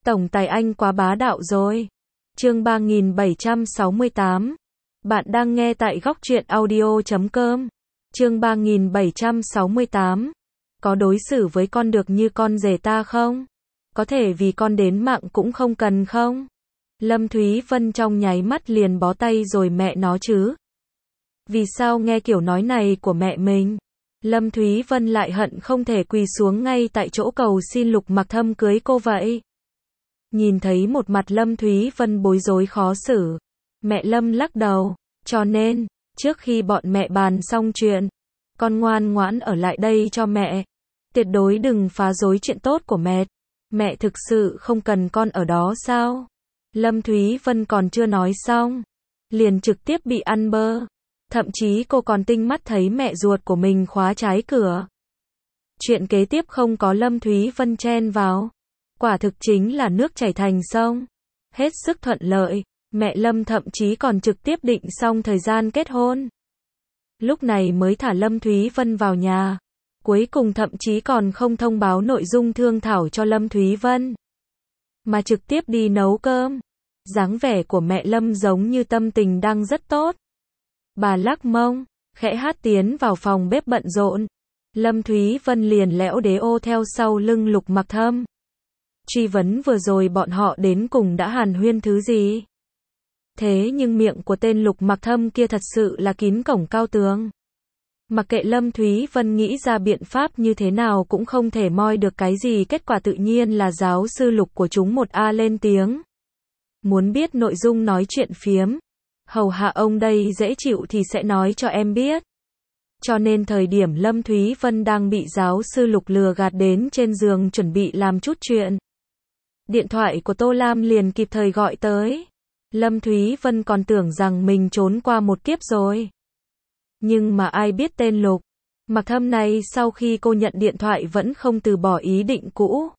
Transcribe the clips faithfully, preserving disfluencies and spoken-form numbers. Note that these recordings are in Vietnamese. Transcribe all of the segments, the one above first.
Tổng tài anh quá bá đạo rồi. Chương ba nghìn bảy trăm sáu mươi tám. Bạn đang nghe tại góc truyện audio chấm com. Chương ba nghìn bảy trăm sáu mươi tám. Có đối xử với con được như con rể ta không? Có thể vì con đến mạng cũng không cần không? Lâm Thúy Vân trong nháy mắt liền bó tay rồi mẹ nó chứ. Vì sao nghe kiểu nói này của mẹ mình? Lâm Thúy Vân lại hận không thể quỳ xuống ngay tại chỗ cầu xin Lục Mặc Thâm cưới cô vậy. Nhìn thấy một mặt Lâm Thúy Vân bối rối khó xử, mẹ Lâm lắc đầu, cho nên, trước khi bọn mẹ bàn xong chuyện, con ngoan ngoãn ở lại đây cho mẹ. Tuyệt đối đừng phá rối chuyện tốt của mẹ. Mẹ thực sự không cần con ở đó sao? Lâm Thúy Vân còn chưa nói xong, liền trực tiếp bị ăn bơ. Thậm chí cô còn tinh mắt thấy mẹ ruột của mình khóa trái cửa. Chuyện kế tiếp không có Lâm Thúy Vân chen vào. Quả thực chính là nước chảy thành sông. Hết sức thuận lợi, mẹ Lâm thậm chí còn trực tiếp định xong thời gian kết hôn. Lúc này mới thả Lâm Thúy Vân vào nhà. Cuối cùng thậm chí còn không thông báo nội dung thương thảo cho Lâm Thúy Vân, mà trực tiếp đi nấu cơm. Dáng vẻ của mẹ Lâm giống như tâm tình đang rất tốt. Bà lắc mông, khẽ hát tiến vào phòng bếp bận rộn. Lâm Thúy Vân liền lẽo đế ô theo sau lưng Lục Mặc Thâm. Truy vấn vừa rồi bọn họ đến cùng đã hàn huyên thứ gì? Thế nhưng miệng của tên Lục Mặc Thâm kia thật sự là kín cổng cao tường. Mặc kệ Lâm Thúy Vân nghĩ ra biện pháp như thế nào cũng không thể moi được cái gì, kết quả tự nhiên là giáo sư Lục của chúng một A lên tiếng. Muốn biết nội dung nói chuyện phiếm, hầu hạ ông đây dễ chịu thì sẽ nói cho em biết. Cho nên thời điểm Lâm Thúy Vân đang bị giáo sư Lục lừa gạt đến trên giường chuẩn bị làm chút chuyện, điện thoại của Tô Lam liền kịp thời gọi tới. Lâm Thúy Vân còn tưởng rằng mình trốn qua một kiếp rồi. Nhưng mà ai biết tên Lục Mặc Thâm này sau khi cô nhận điện thoại vẫn không từ bỏ ý định cũ.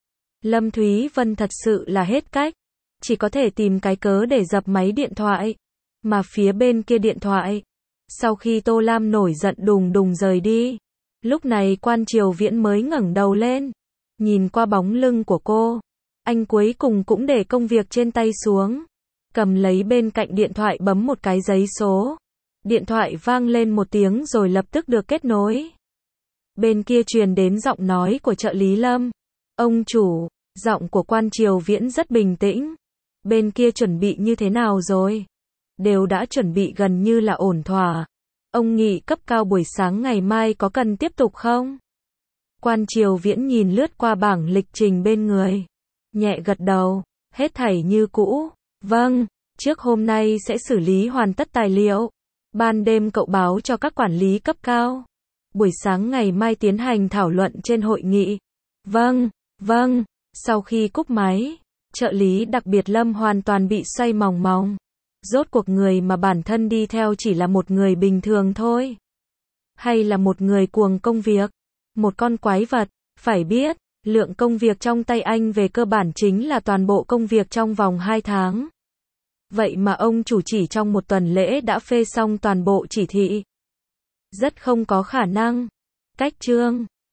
Lâm Thúy Vân thật sự là hết cách, chỉ có thể tìm cái cớ để dập máy điện thoại. Mà phía bên kia điện thoại, sau khi Tô Lam nổi giận đùng đùng rời đi, lúc này Quan Triều Viễn mới ngẩng đầu lên, nhìn qua bóng lưng của cô, anh cuối cùng cũng để công việc trên tay xuống, cầm lấy bên cạnh điện thoại bấm một cái giấy số. Điện thoại vang lên một tiếng rồi lập tức được kết nối. Bên kia truyền đến giọng nói của trợ lý Lâm. Ông chủ, giọng của Quan Triều Viễn rất bình tĩnh. Bên kia chuẩn bị như thế nào rồi? Đều đã chuẩn bị gần như là ổn thỏa. Ông nghị cấp cao buổi sáng ngày mai có cần tiếp tục không? Quan Triều Viễn nhìn lướt qua bảng lịch trình bên người, nhẹ gật đầu, hết thảy như cũ. Vâng, trước hôm nay sẽ xử lý hoàn tất tài liệu. Ban đêm cậu báo cho các quản lý cấp cao. Buổi sáng ngày mai tiến hành thảo luận trên hội nghị. Vâng, vâng. Sau khi cúp máy, trợ lý đặc biệt Lâm hoàn toàn bị xoay mòng mòng. Rốt cuộc người mà bản thân đi theo chỉ là một người bình thường thôi, hay là một người cuồng công việc, một con quái vật. Phải biết, lượng công việc trong tay anh về cơ bản chính là toàn bộ công việc trong vòng hai tháng. Vậy mà ông chủ chỉ trong một tuần lễ đã phê xong toàn bộ chỉ thị. Rất không có khả năng. Cách chương